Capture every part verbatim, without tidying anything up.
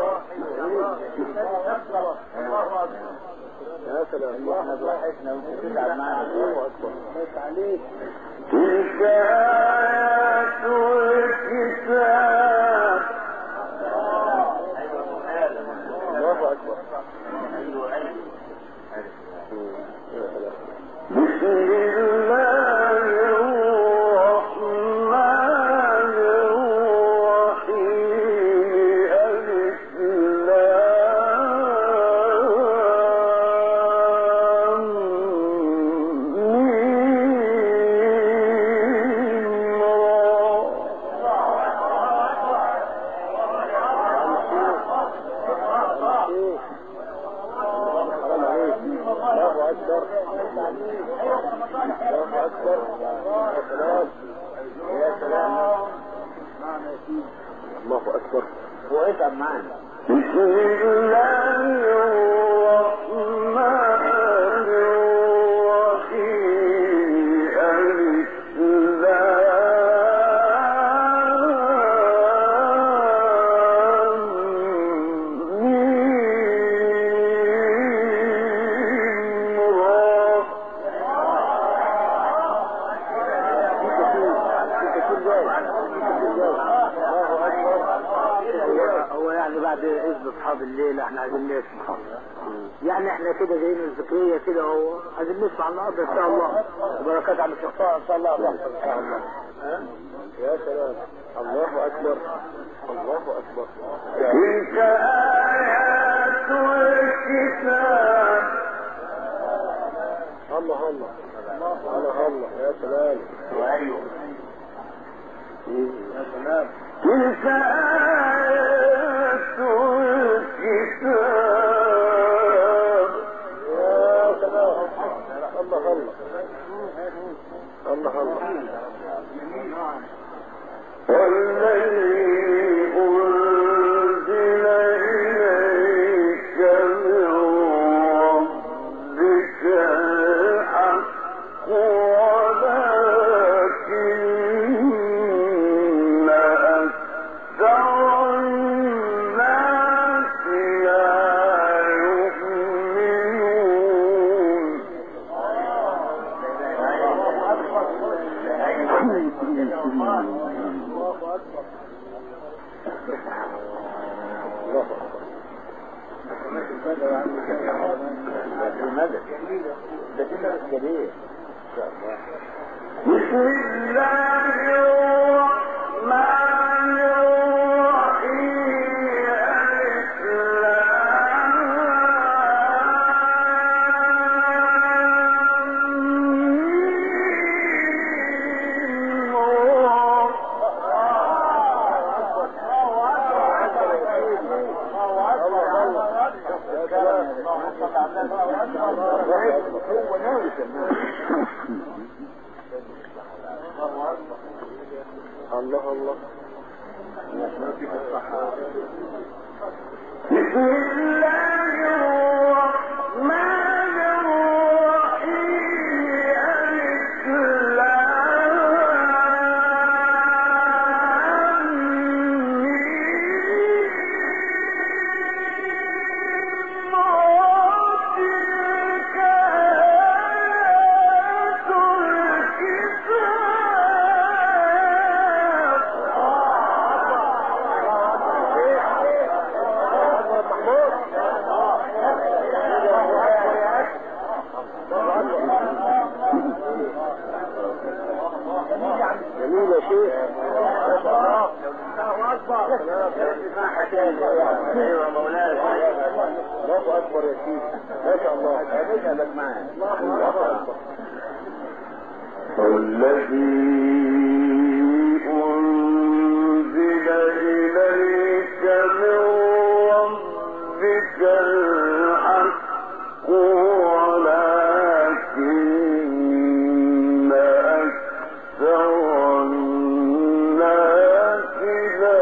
يا سلام احنا براحتنا وتزعل معنا. الله اكبر. تلك آيات الكتاب. الله اكبر. بسم الله الرحمن الرحيم. ألف لام ميم الله اكبر. الله اكبر. يا سلام. الله اكبر. واتعب معانا. بسم الله الرحمن الرحيم. ألف لام ميم را. هو يعني بعد اذن اصحاب الليل احنا عايزين نسمع. يعني احنا كده جايين الذكريه كده اهو عايزين نسمع النهارده ان شاء الله. وبركات على الشيخ ان شاء الله. ان شاء الله. يا سلام. الله اكبر. الله اكبر. تلك آيات الكتاب. الله الله الله الله. يا سلام. ايوه. يا سلام. تلك آيات الكتاب. يا سلام. الله الله الله الله. والذي أنزل إليك من ربك الحق ولكن أكثر الناس لا يؤمنون. بسم الله الرحمن الرحيم. ألف لام ميم الله الله. بسم الله الرحمن الرحيم. ألف لام ميم تلك آيات جميل يا شيخ. ايوه مولانا. الله اكبر يا شيخ. ما شاء الله. هنجهلك معانا. الله اكبر. والذي أنزل إليك من ربك الحق ولكن أكثر الناس لا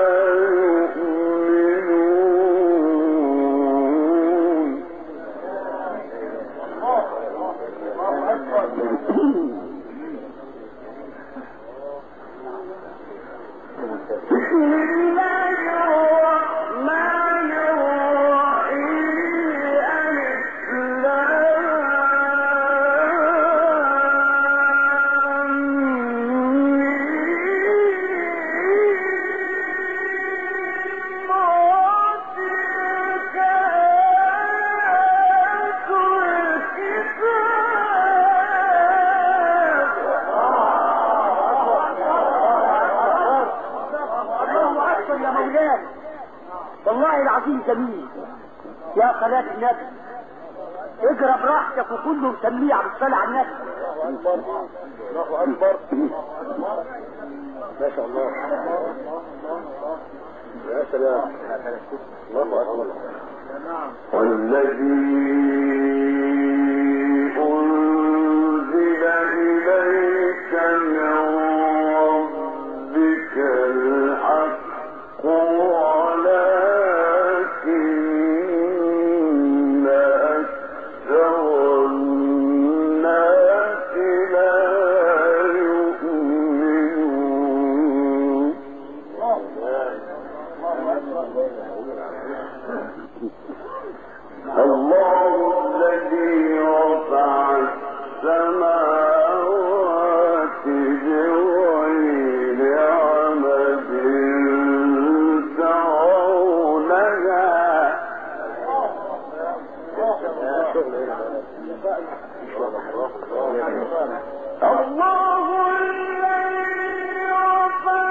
يؤمنون. والله العظيم جميل يا قناة النبي. اجرى براحتك وكله مسميه عبد الصالح على النبي. الله اكبر ما شاء الله يا سلام الله اكبر. والذي انزل اليك من ربك الحق ولكن اكثر الناس لا يؤمنون. الله الذي رفع السماوات بغير عمد ترونها. الله الذي رفع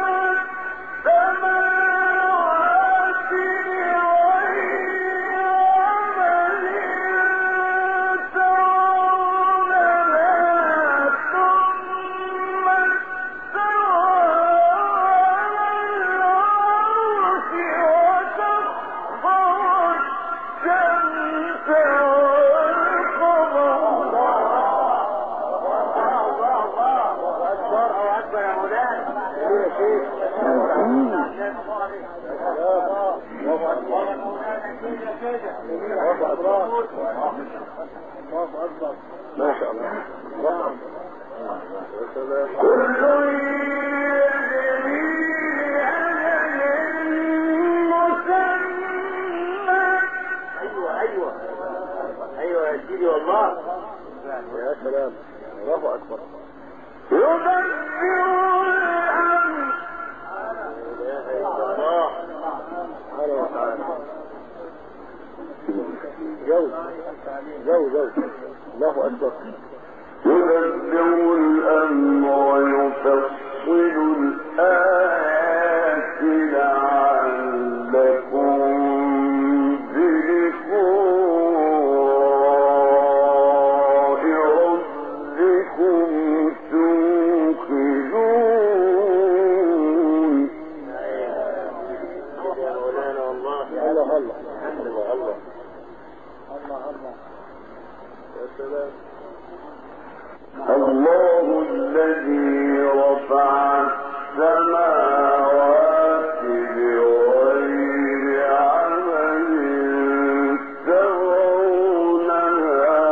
السماوات بغير عمد ترونها ثم استوى على العرش وسخر الشمس ما شاء الله. كل يجري لأجل مسمى. ايوه ايوه ايوه يا سيدي والله يا سلام الله اكبر. يدبر الامر. الله سبحانه وتعالى. جو جو جو الله اكبر. يدبر الامر ويفصل الايات لعلكم بلقاء ربكم توقنون. يا مولانا والله الله الله الله الله يا سلام. الله الذي رفع السماوات بغير عمد ترونها.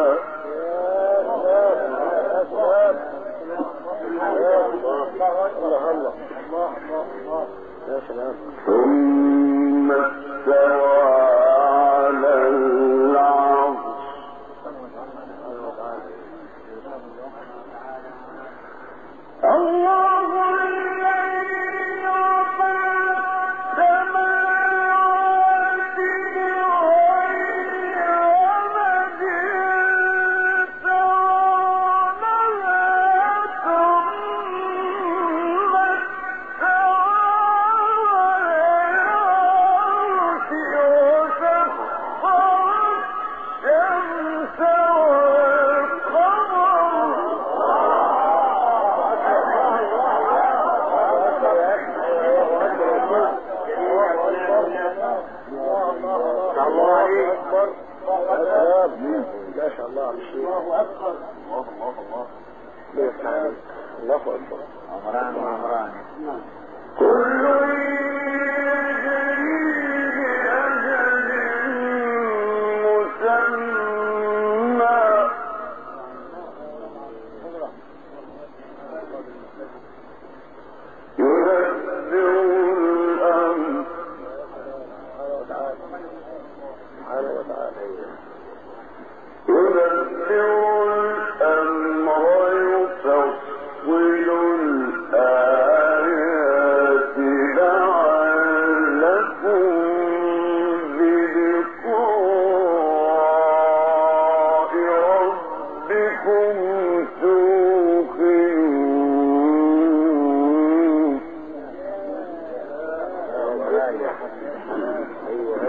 ثم استوى على العرش. الله الذي رفع السماوات بغير عمد ترونها ثم استوى على العرش وسخر الشمس ما شاء الله على الشيء. الله اكبر الله الله الله الله اكبر. عمران وعمران. كل يجري لأجل مسمى. يدبر الأمر سبحانه وتعالى. يدبر الأمر يفصل الآيات لعلكم بلقاء ربكم توقنون.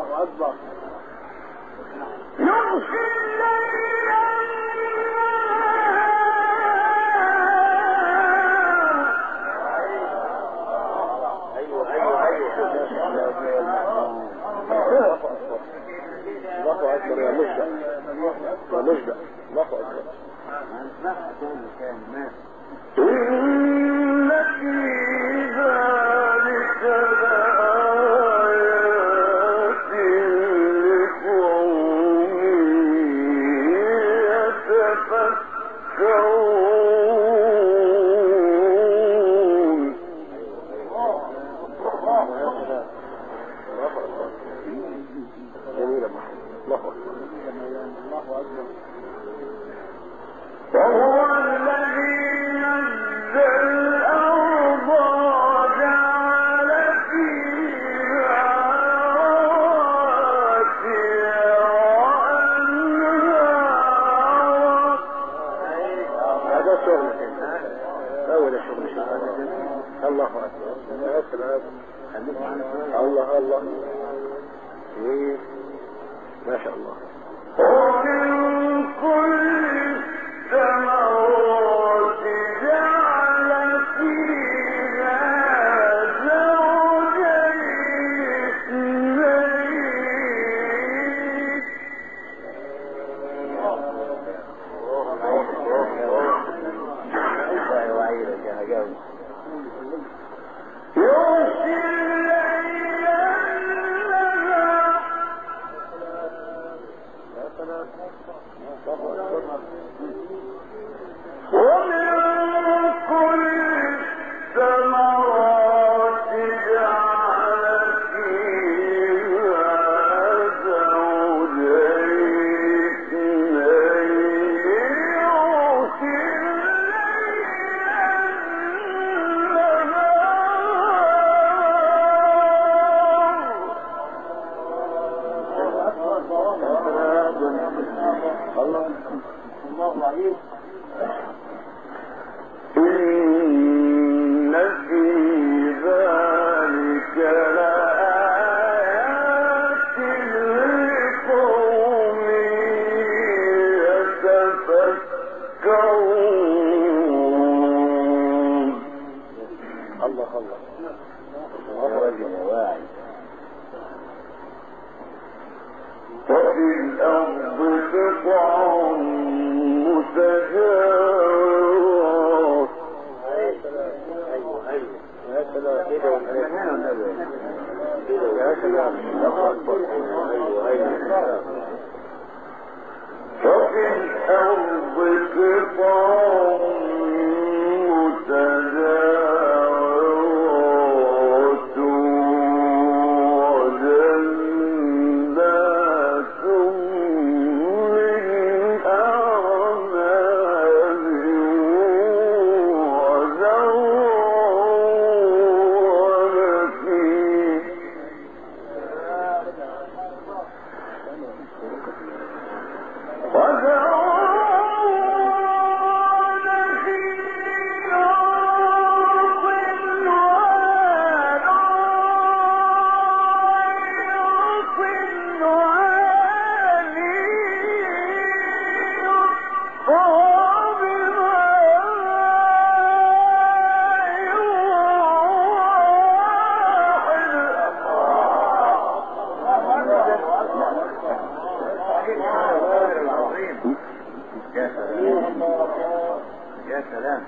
الله أكبر. الله أكبر يا مجدع يا مجدع. الله أكبر. إن في ذلك لآيات لقوم يتفكرون. جميل. الله أكبر. الله أكبر. وهو الذي نزل الأرض وجعل فيها رواسي وأنهارا. هذا شغل أول شغل شغل. الله أكبر. الله الله ما شاء الله. ومن كل الثمرات جعل فيها زوجين اثنين. يغشي الليل ومن كل الثمرات جعل فيها زوجين اثنين. يغشي الله عليه. إن في ذلك لآيات لقوم يتفكرون. الله الله يا رجل يا واعي. وفي الأرض قطع متجاورات. يا سلام كده يا سلام. وفي الأرض قطع متجاورات وجنات من أعناب يا سلام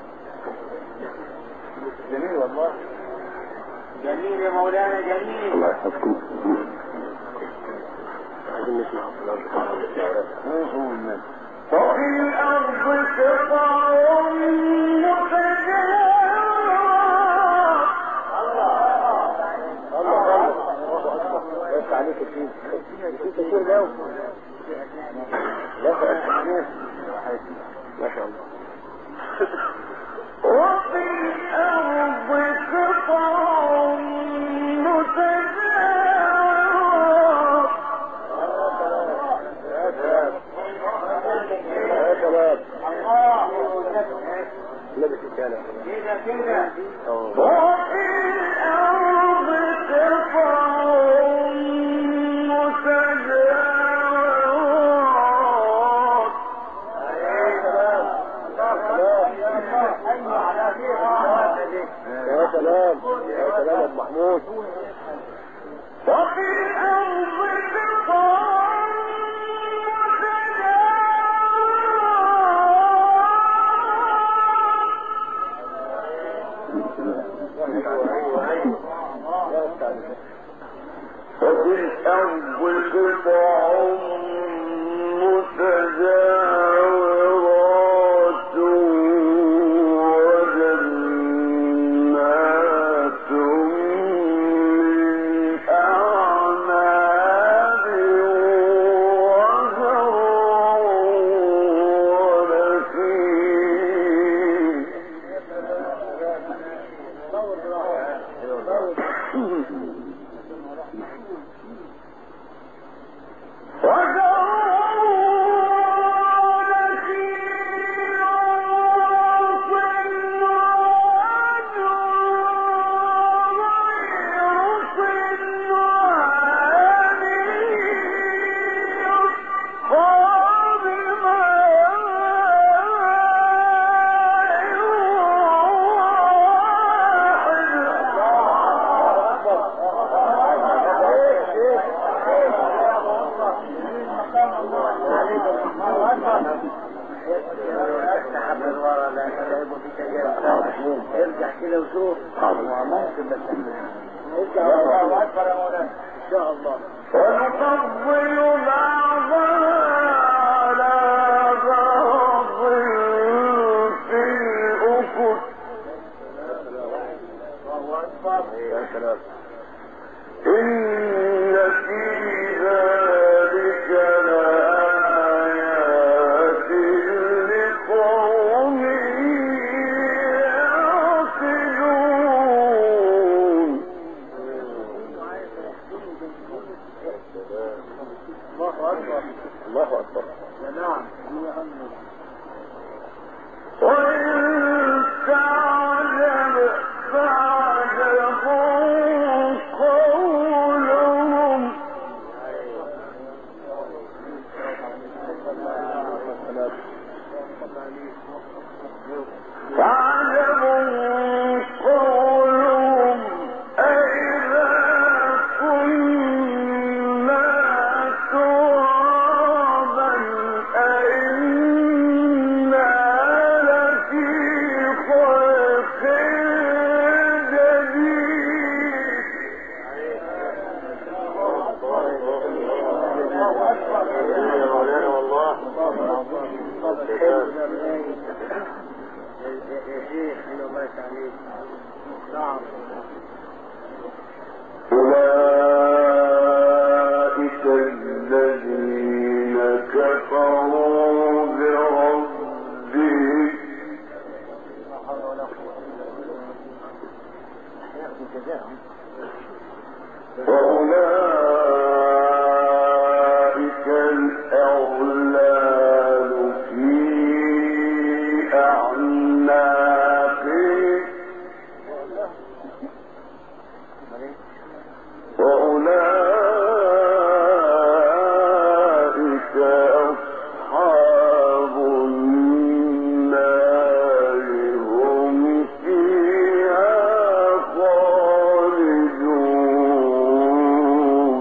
جميل والله. جميل يا مولانا جميل. الله يحفظكم. عايزين نسمع في الأرض. وفي الأرض قطع متجاورات. الله الله الله أكبر. بس عليك كتير كتير ده. لا ما شاء الله. وفي الأرض قطع متجاورات. يا شباب لبس الكلام كده كده. وفي الأرض قطع متجاورات يا سلام يا سلام محمود. وفي الأرض قطع وفي الأرض قطع متجاورات وجنات من أعناب وزرع ارجع كده وشوف ممكن بس ارجع الله اكبر يا مولانا ان شاء الله. ونفضل بعضها على بعض في الأفق. يا سلام. إن في ذلك لآيات لقوم يعقلون. الله اكبر الله اكبر. نعم. وإن تعجب فعجب قولهم فعجب قولهم أئذا كنا ترابا أئنا لفي خلق جديد. يا مولانا والله. يا شيخ الله يسعدك. نعم. أولئك الذين كفروا بربهم وأولئك الأغلال في أعناقهم وأولئك أصحاب النار هم فيها خالدون.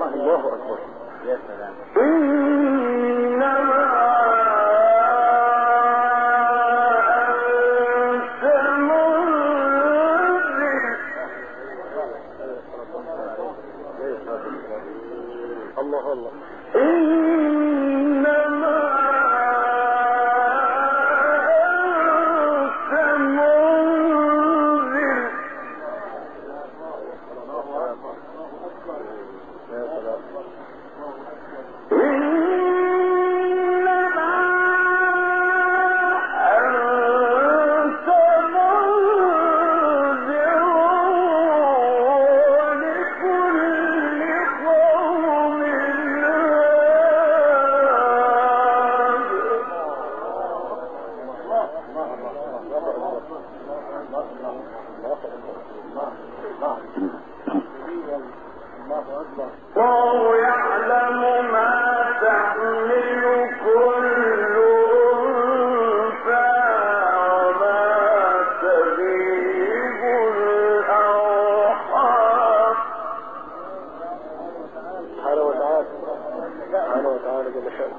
الله أكبر. يا سلام. إنما الله الله. إنما أنت منذر. يا سلام. إنما أنت منذر ولكل قوم والله يعلم ما تحمل كل أنثى وما تغيب الأرحام. سبحانه وتعالى سبحانه وتعالى جل شأنه.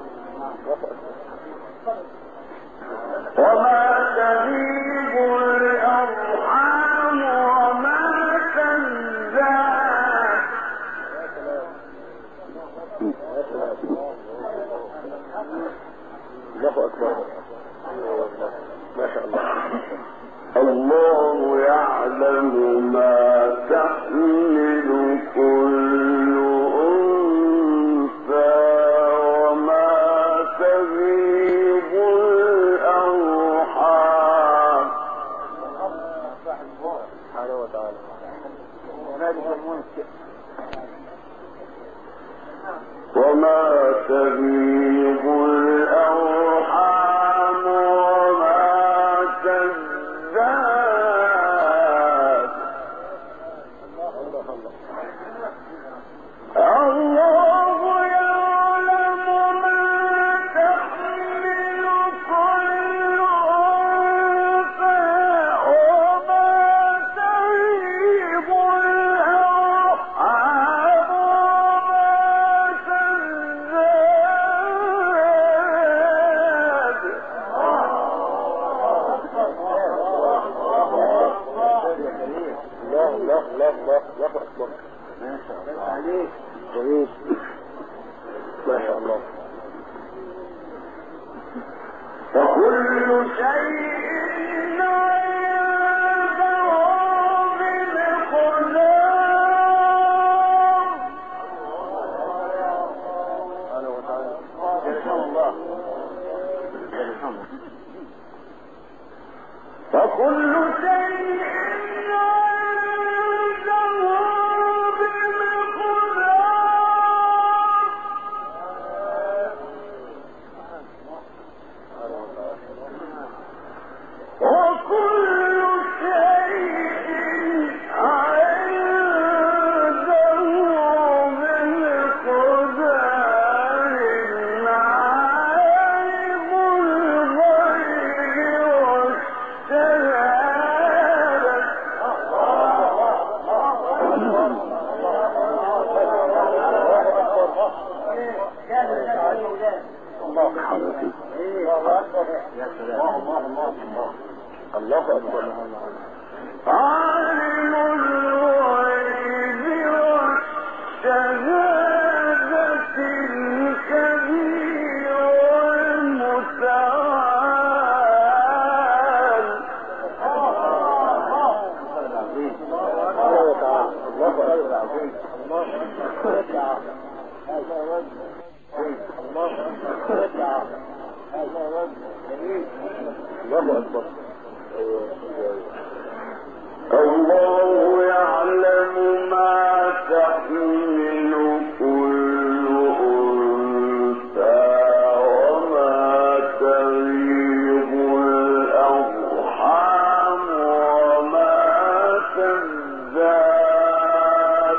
وما تغيب الأرحام وما تزداد. الله أكبر. ما شاء الله. الله يعلم ما تحمل كل أنثى وما تغيب الأرحام. سبحانه وتعالى. وما تغيب الأرحام وما تزداد. الله يعلم ما تحمل كل أنثى وما تغيب الأرحام وما تزداد. الله الله الله الله الله أكبر. ما شاء الله عليك. جميل. ما شاء الله. وكل شيء عنده بمقدار. سبحانه وتعالى. وكل شيء عنده بمقدار. وكل شيء عنده بمقدار. عالم الغيب والشهادة. يا سلام. الله أكبر. عالم الغيب والشهادة الكبير والمتعال. سبحانه وتعالى. الله أكبر. الله الله أكبر. الله يعلم ما تحمل كل أنثى وما تغيب الأرحام وما تزداد.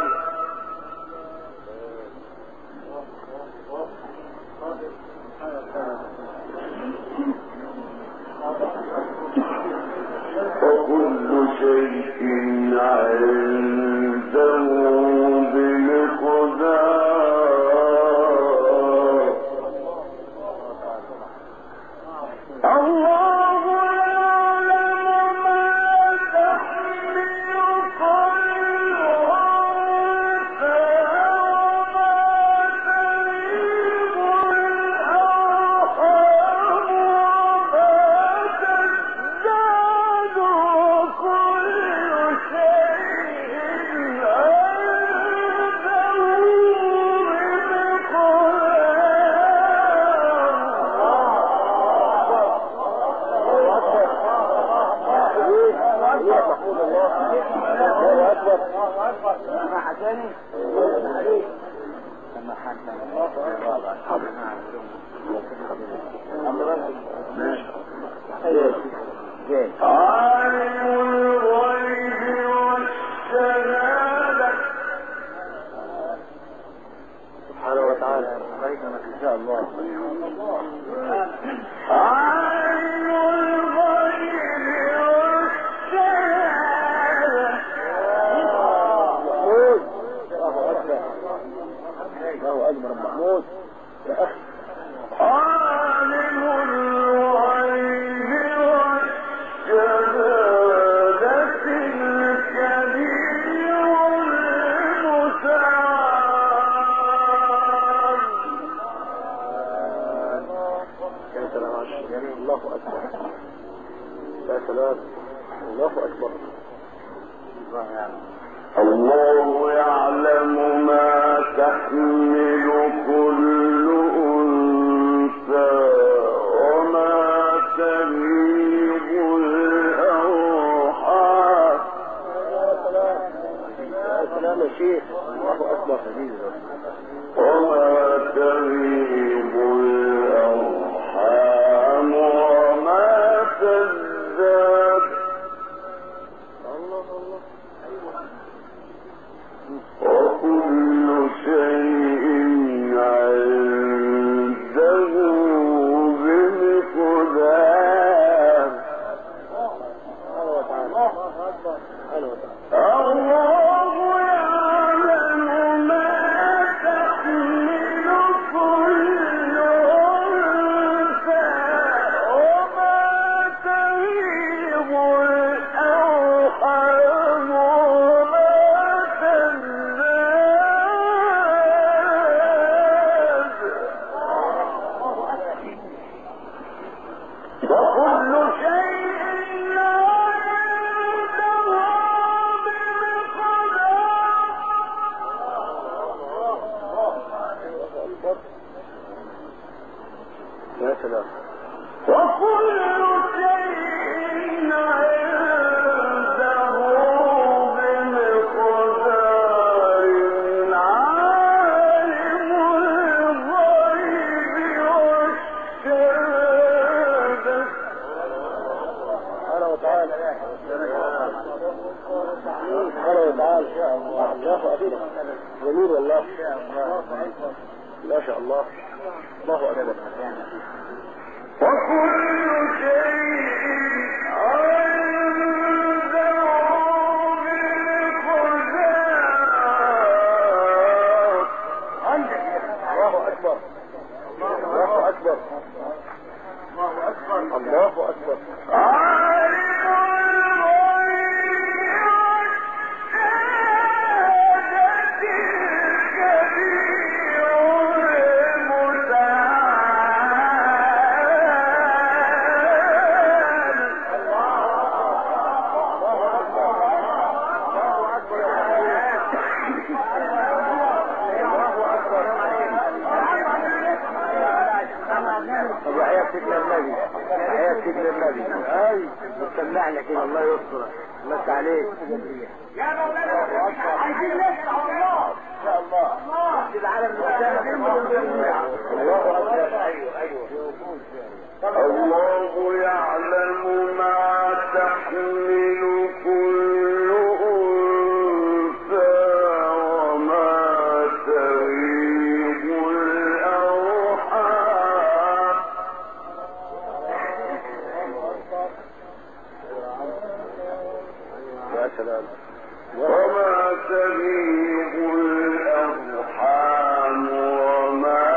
وكل شيء عنده شاء الله. عالم الغيب والشهادة. محمود الله أكبر الله أكبر محمود يا أخي. عالم الغيب والشهادة الكبير المتعال. يا سلام الله أكبر يا سلام الله أكبر. الله يعلم ما تحمل كل أنثى وما تغيب الأرحام. يا سلام يا شيخ الله أكبر. وما تغيب الأرحام وما تزداد. الله الله وكل شيء عنده بمقدار. الله يعلم ما تحمل كل أنثى وما تغيب الأرحام وما تزداد. وكل شيء يا سلام. وكل شيء عنده بمقدار. عالم الغيب والشهادة. أنا وتعالى أنا وتعالى الله أكبر. جميل والله ما شاء الله الله أكبر. وكل شيء عنده بمقدار. الله أكبر الله أكبر الله أكبر. عالم الغيب والشهادة الكبير المتعال. طب وحياة سيدنا النبي وحياة سيدنا النبي اي بتسمعنا كده الله يسترك الله يفتح عليك يا مولانا عايزين نسمع الله ان شاء الله. الله في العالم الله أكبر. أيوه أيوه. الله يعلم ما تحمل كل أنثى وما تغيب الأرحام. يا سلام. وما تغيب الأرحام وما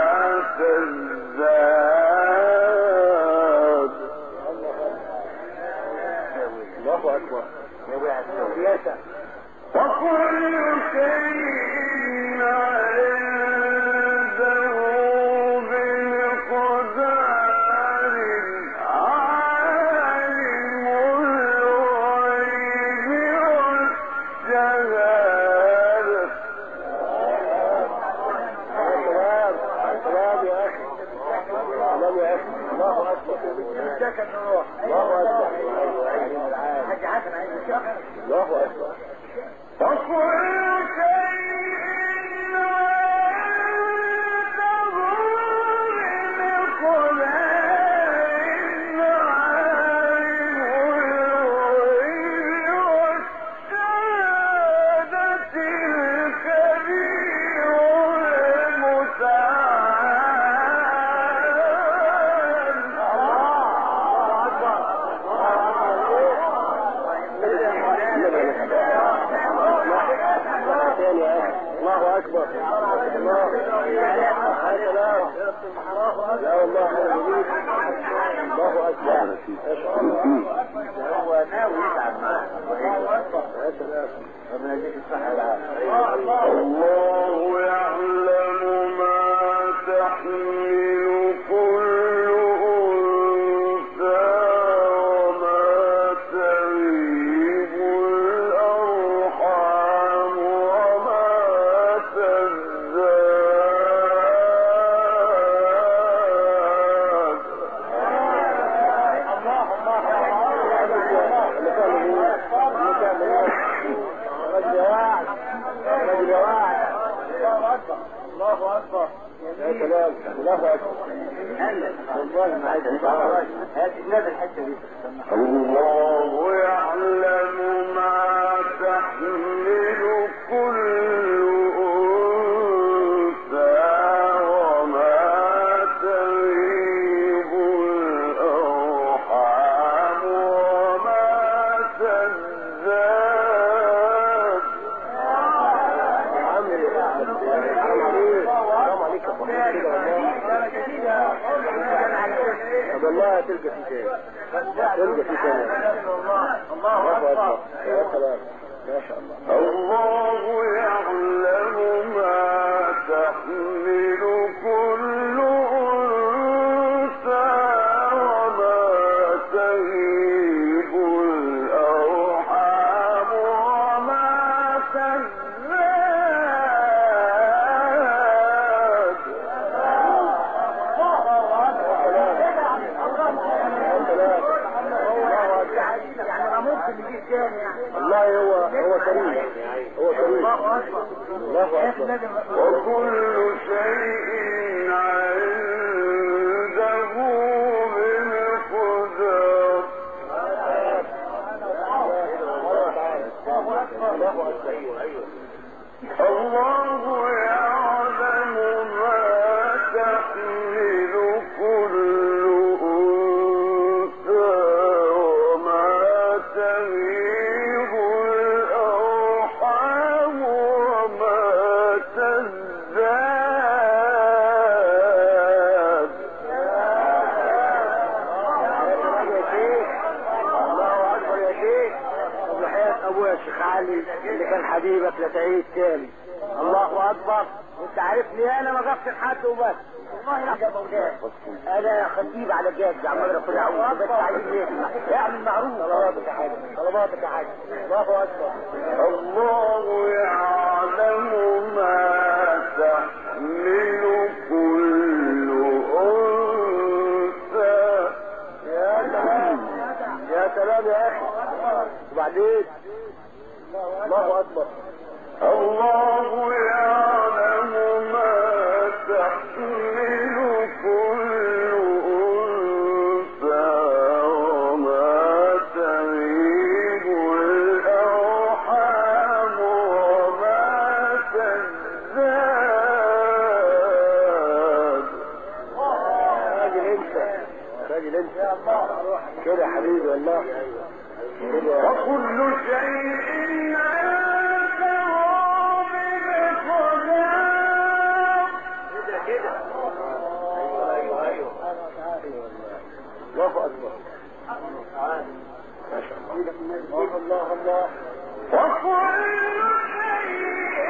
تزداد. الله أكبر. وكل شيء عنده بمقدار. عالم الغيب والشهادة. سلام يا أخي سلام يا أخي. الله أكبر الله أكبر الله أكبر. وكل شيء عنده بمقدار. عالم الغيب والشهادة الكبير المتعال. سلام. لا والله انا جميل. الله اكبر. هو ناوي يتعب معاه. يا سلام. ربنا يديك الصحة والعافية. الله يعلم ما تحمل كل الله اكبر. يا سلام. الله اكبر. والله ما عايز هات النبي الحته دي. الله يعلم ما تحمل كل أنثى وما تغيب الأرحام وما تزداد. طب والله تلقى في شيء تلقى في شيء. الله اكبر. يا سلام. ما شاء الله. الله يعلم ما تحمل كل أنثى وما تغيب الأرحام وما تزداد. والله هو هو كريم. هو كريم. الله اكبر. وكل شيء عنده بمقدار. الله يعلم ما تحمل كل أنثى وما تغيب الأرحام وما تزداد. الله اكبر يا شيخ. وحياة ابويا الشيخ علي اللي كان حبيبك لتعيد تاني. الله اكبر. انت عارفني انا ما غفت حد وبس. والله يا مولاي انا خطيب على جاد عمال اقول اعوذ بس عايز اعمل معروف. طلباتك يا حاج. طلباتك يا حاج. الله اكبر. الله يعلم ما تحمل كل أنثى. يا سلام. يا سلام يا اخي. وبعدين الله اكبر. الله يعلم ما تحمل كل أنثى وما تغيب الأرحام وما تزداد. راجل انت. راجل انت. كده يا حبيبي والله. وكل شيء عنده بمقدار. كده. ايوه ايوه ايوه. الله اكبر. ما شاء الله. الله الله. وكل شيء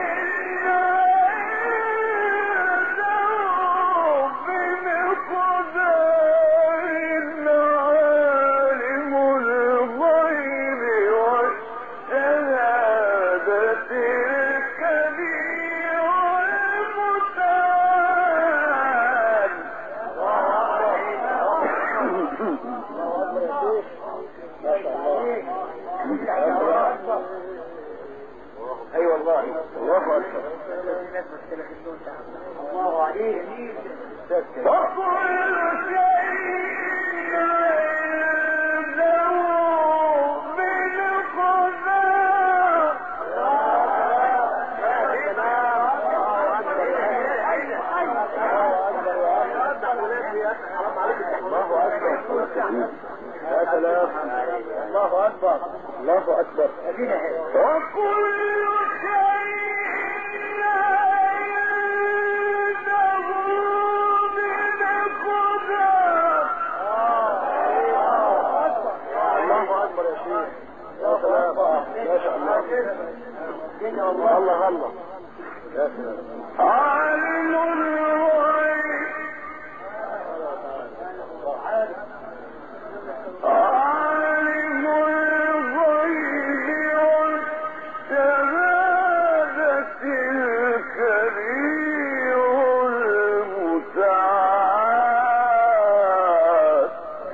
اي والله. الله اكبر. الله عليك. وكل شيء عنده بمقدار. الله اكبر. يا سلام. الله اكبر. الله اكبر. وكل شيء عنده الله الله يا سلام. عالم الغيب عالم الغيب والشهادة الكبير المتعال.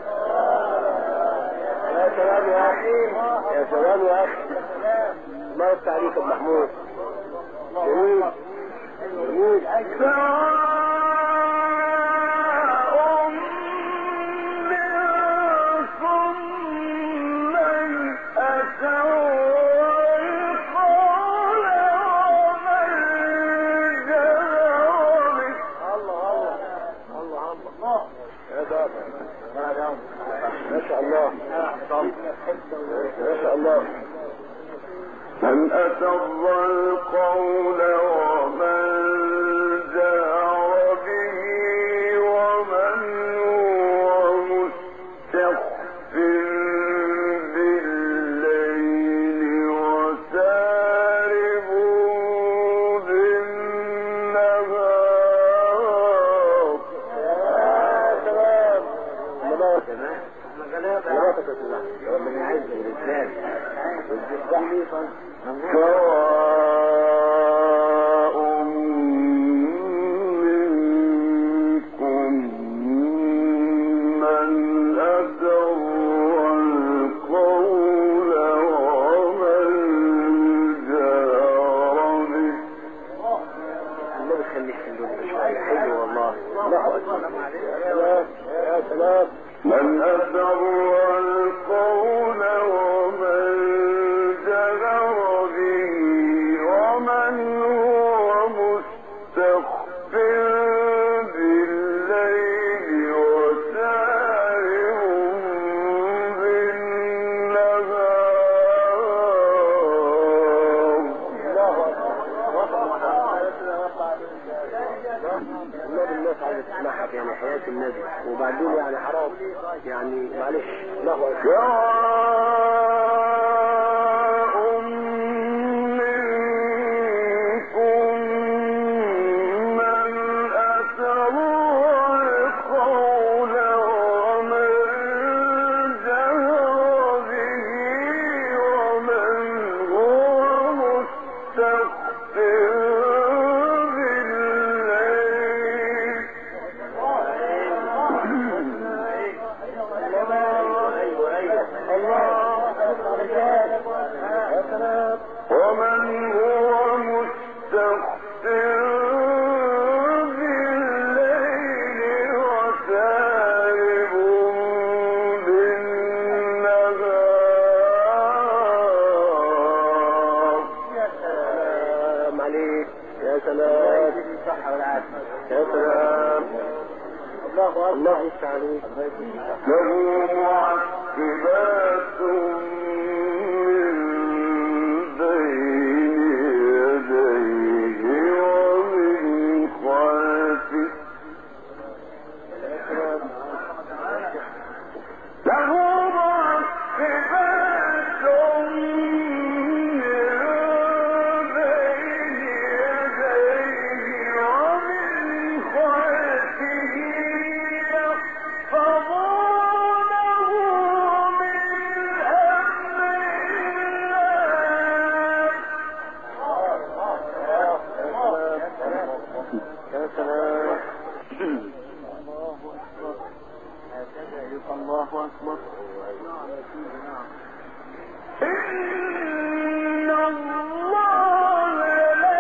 يا سلام يا اخي يا سلام يا اخي الله يفتح عليك ابو محمود. جميل جميل. سواء منكم من أسر القول ومن جهر به. الله الله الله الله يا بابا ما شاء الله ما شاء الله. من أسر القول ومن جهر به ومن هو مستخف بالليل وسارب بالنهار. يا سلام غلابتك يا سلام. ربنا يعز الاسلام سواء منكم من أسر القول ومن جهر به. الله يخليك حلو شوية حلو والله. الله أكبر يا سلام. من أسر القول ومن جهر به ومن هو مستخف بالليل وسارب بالنهار. الله الناس عايزة تسمعك يعني حياة النبي وبعدين يعني حرام يعني معلش. الله أكبر. سواء منكم من أسر القول ومن جهر به ومن هو مستخف بالليل. ومن هو مستخف بالليل وسارب بالنهار. يا سلام عليك يا سلام يا سلام. الله الله يفتح عليك. له معقبات من بين يديه ومن خلفه. له معقبات من بين يديه ومن خلفه يحفظونه من أمر الله. يا سلام. الله أكبر. إن الله لا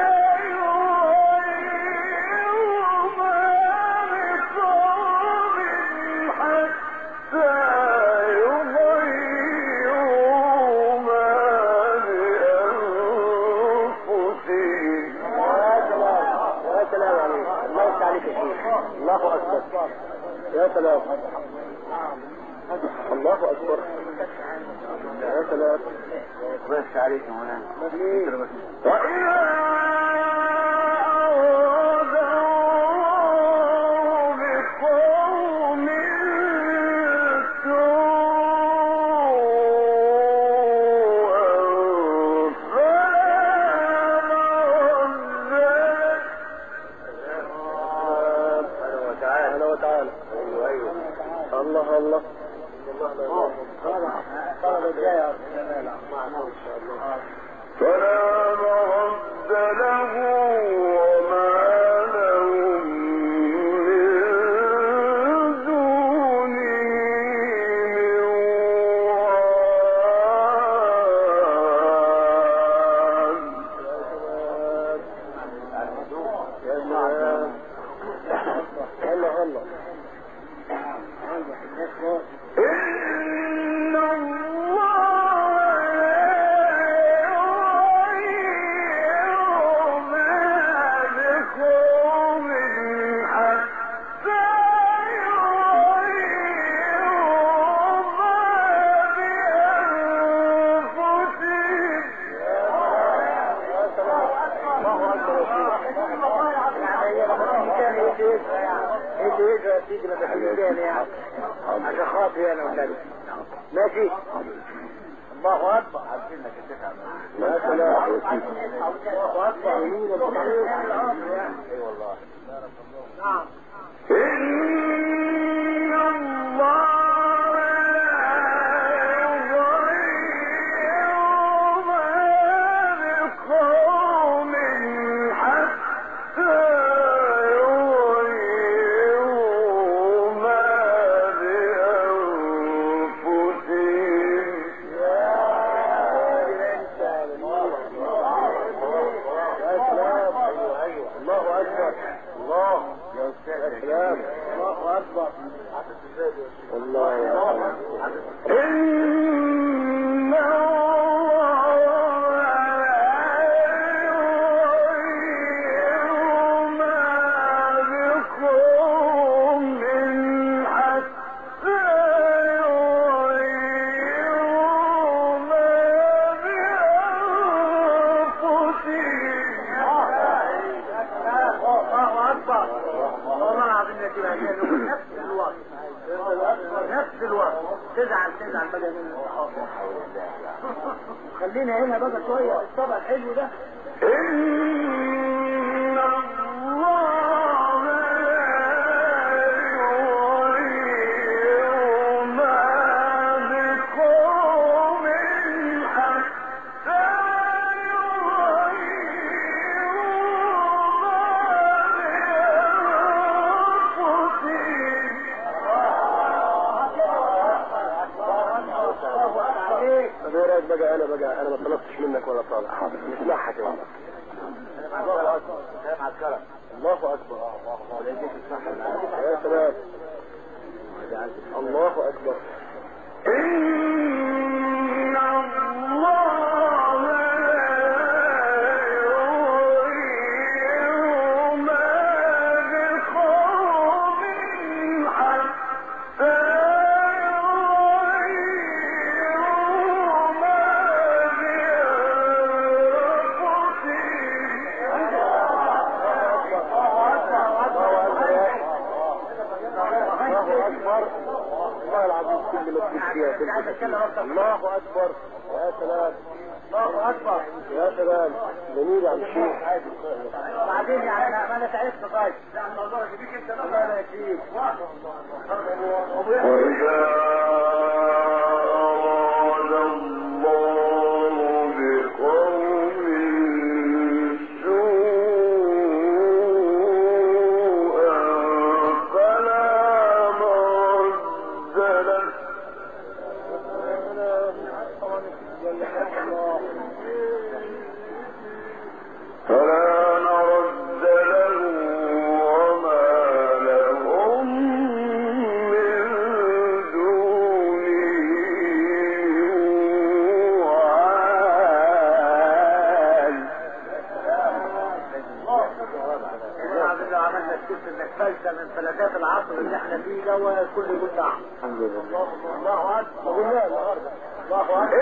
يغير ما بقوم حتى يغيروا ما بأنفسهم. يا سلام عليك. الله يفتح عليك يا شيخ. الله أكبر يا سلام. الله أكبر يا سلام. بس عليك يا مولانا. وإذا أراد الله بقوم سوءا فلا وتعالى. ايوه ايوه الله الله الله فلا مرد له وما لهم من دونه عشان خاطري انا والنبي ماشي. الله اكبر. يا سلام الله اكبر. اي والله. نعم. إن الله خلينا هنا بقى شوية الطبع الحلو ده. إن الله يغير ما بقوم حتى يغيروا بقى انا بقى انا ما طلبتش منك ولا طالب. حاضر نسمعها كده. الله اكبر. الله اكبر. يا سلام. الله اكبر. إن الله يغير ما بقوم حتى الله اكبر. يا سلام. الله اكبر. يا سلام جميل يا عم الشيخ. بعدين يعني ما انا تعبت طيب. لا الموضوع يجيك انت بقى. الله لا يكفيك. وإذا أراد الله بقوم سوءا فلا مرد له فلا مرد له وما لهم من دونه وعال. لو عملنا الست انك فلسة من فلتات العصر اللي احنا فيه ده وكل يقول نعم. الحمد لله. الله اكبر. الله اكبر.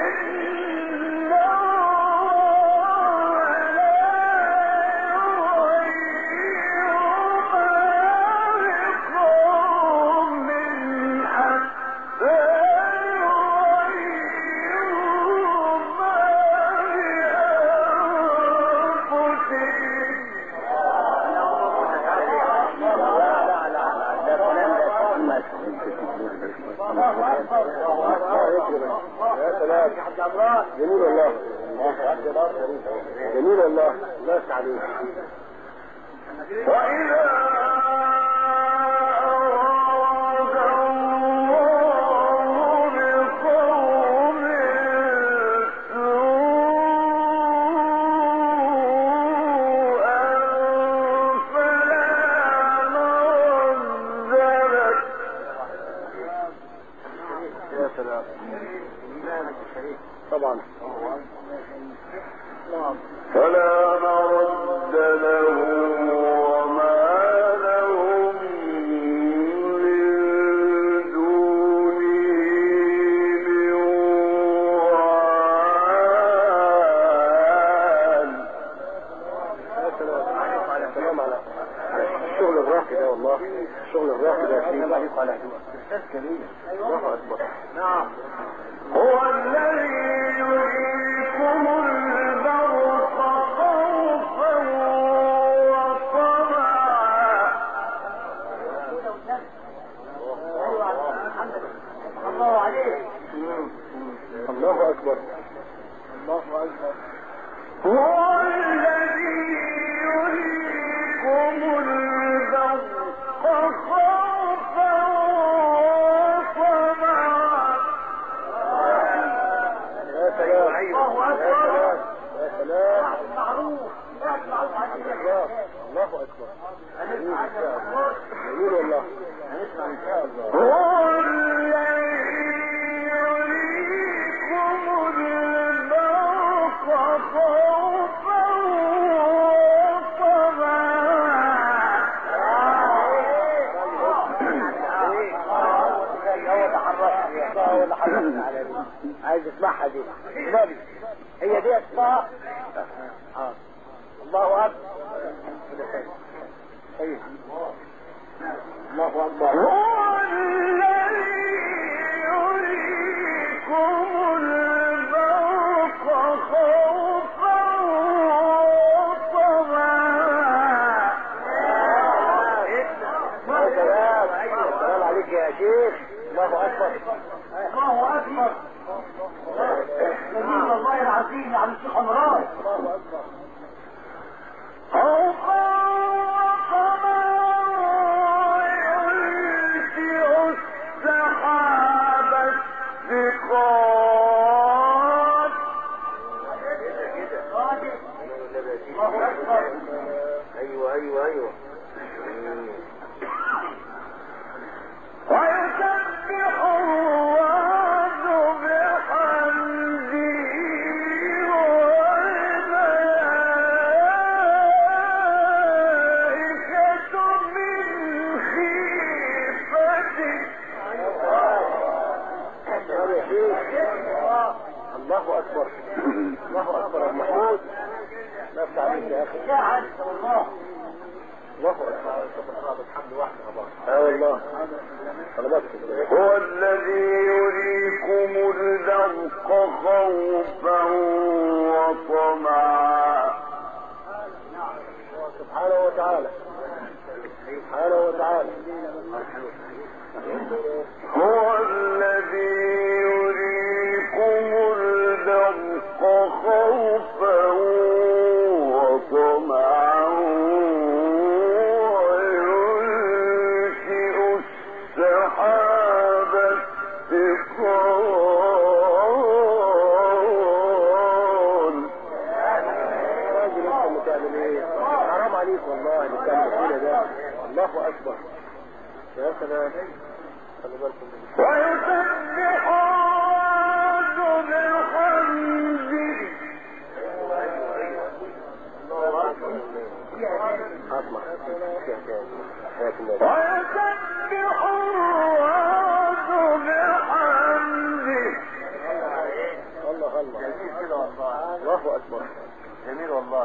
الله اكبر يا سلام جميل والله جميل والله الله يفتح عليك. وإذا طبعا فلا مرد له وما لهم من دونه من وعال. يا سلام سلام على الشغل الراقي ده والله الشغل الراقي ده شيء عليك على استاذ كريم. الله اكبر. نعم هو الذي يريكم البرق خوفا وطمعا. الله عليك. الله اكبر الله اكبر. هو الذي يريكم البرق خوفا وطمعا. يا سلام الله أكبر. يا سلام معروف معروف الله الله اكبر. جميل والله. هنسمع ان شاء الله. هو الذي يريكم البرق خوفا وطمعا. هو اللي حركنا على دي. عايز اسمعها دي النبي. هي دي اسمها اه الله اكبر. طيب الله اكبر. هو الذي يريكم البرق خوفا وطمعا. يا سلام سلام عليك يا شيخ. الله اكبر الله اكبر. جميل والله العظيم يا عم الشيخ عمران. الله اكبر. خوفا وطمعا وينشئ السحاب الثقال. ايوه ايوه ايوه. ويسبح الرعد بحمده والملائكة من خيفته. الله اكبر الله اكبر يا محمود. لا يفتح عليك يا اخي. يا عز الله. الله اكبر. الحمد واحده اه والله. هو الذي يريكم البرق خوفا وطمعا. سبحانه وتعالى سبحانه وتعالى. هو الذي يريكم البرق خوفا وطمعا وينشئ السحاب الثقال. راجل انت بتعمل ايه؟ حرام عليك والله اللي بتعمل فينا ده. الله اكبر. يا سلام. خلي بالكم. ويسبح الرعد بحمده. اسمع ويسبح الرعد بحمده. الله الله الله اكبر. جميل والله.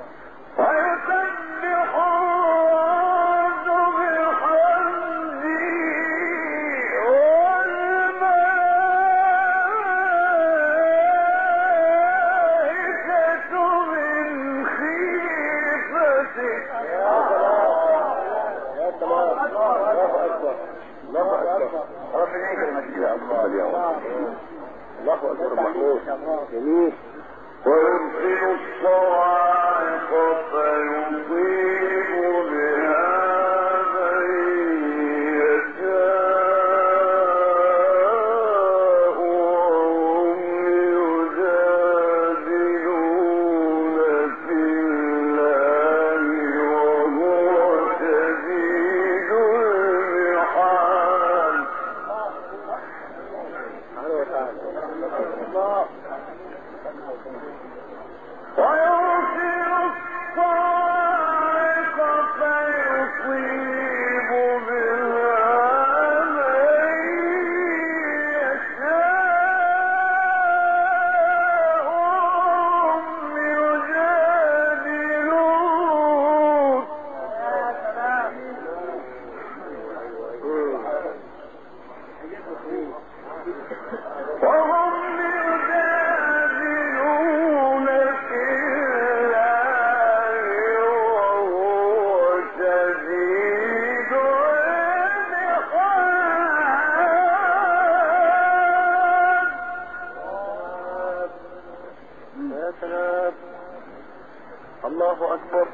ويسبح الرعد بحمده والملائكة من خيفته. يا سلام اكبر الله اكبر ربنا يكرمك يا الله. الله اكبر محمود جميل. ويرسل الصواعق فيصيب بها الله اكبر.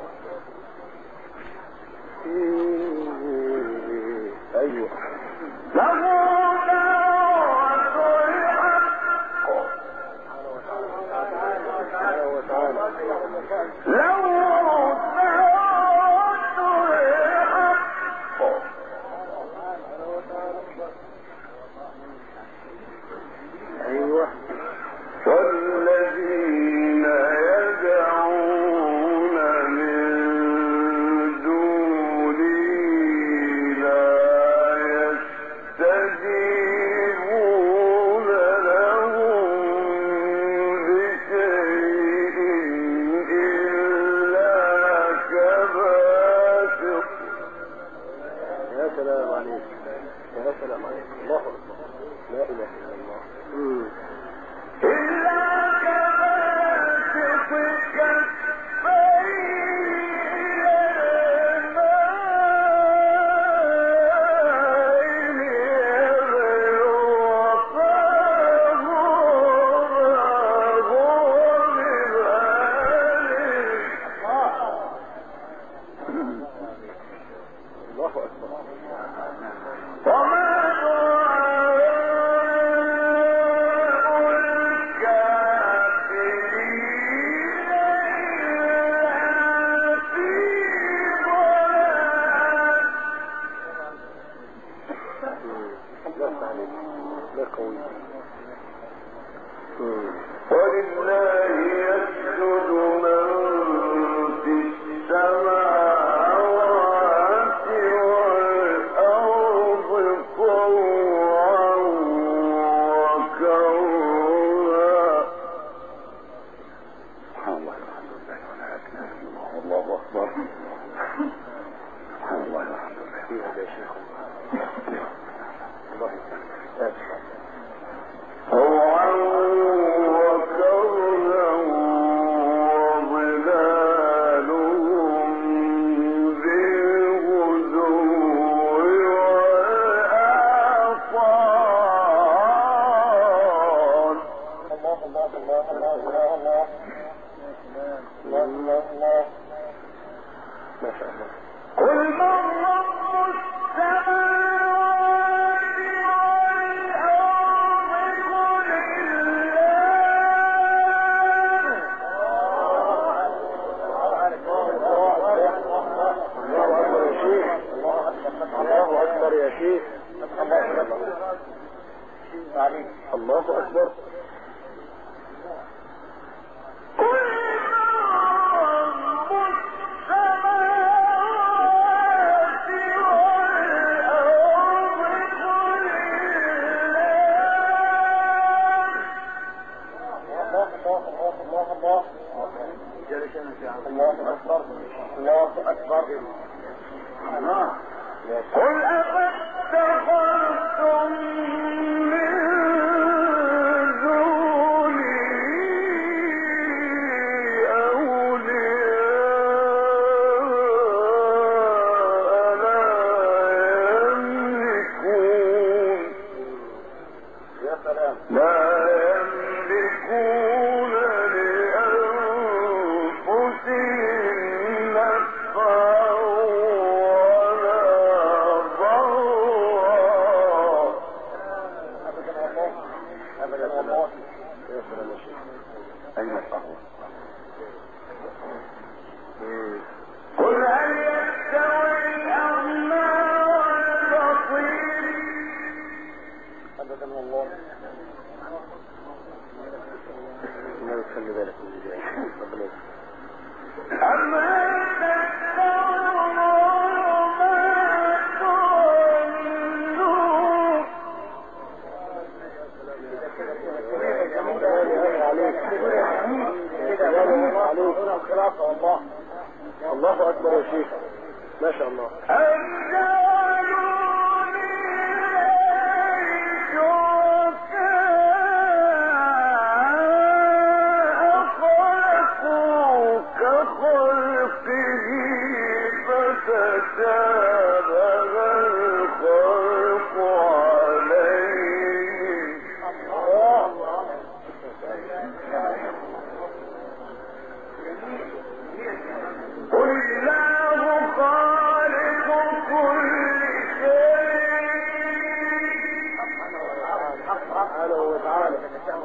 ايوه له دعوة الحق له ايوه والذين يدعون من دونه لا يستجيبون لهم بشيء إلا كباسط. يا سلام عليك يا سلام عليك الله اكبر لا اله الا الله. إلا كباسط كفيه إلى الماء ليبلغ فاه وما هو ببالغ. الله اكبر. وما دعاء الكافرين إلا في ضلال. لا عليك لا قوي. ولله يسجد من في السماوات والأرض طوعا وكرها. سبحان الله والحمد لله ولا إله إلا الله والله أكبر. سبحان الله والحمد لله. فيها يا شيخ الله يسلمك. طوعا وكرها وظلالهم بالغدو والآصال. الله الله الله الله الله الله الله الله ما شاء الله. قل من رب السماوات والأرض قل الله اكبر يا شيخ الله اكبر الله اكبر. قل رب السماوات والأرض قل الله اكبر الله اكبر. قل أفاتخذتم من دونه أولياء لا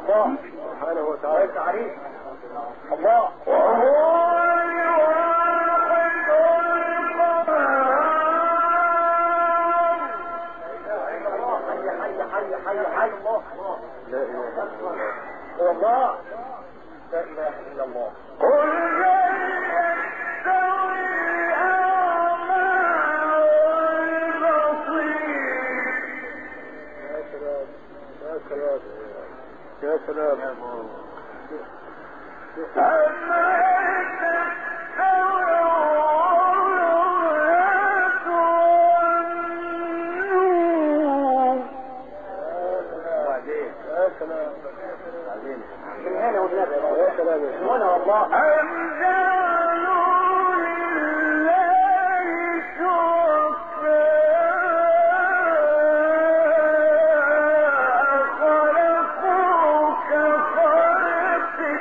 الله سبحانه وتعالى. الله لا اله الا الله. هو الله لا اله الا الله. قل لن يستوي الاعمى والبصير. يا سلام يا سلام يا سلام. أما تستوي الظلمات والنور. يا سلام من هنا وبنبه. يا سلام من هنا والله. أم جعلوا لله شركاء خلقوا كخلقه.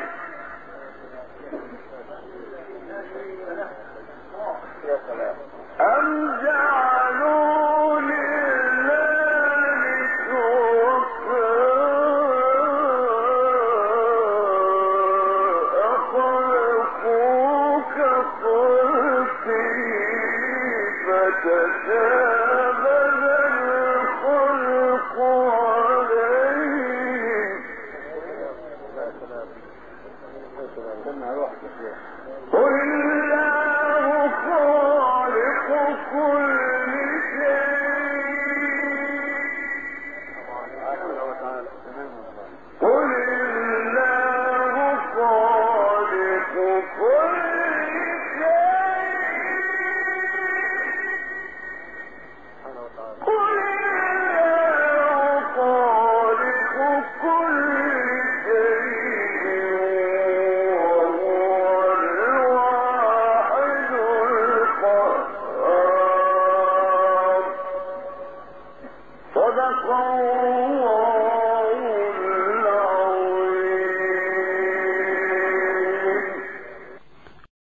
يا سلام. أم جعلوا لله شركاء خلقوا كخلقه فتشابه الخلق عليهم. يا سلام يا سلام. قل الله خالق كل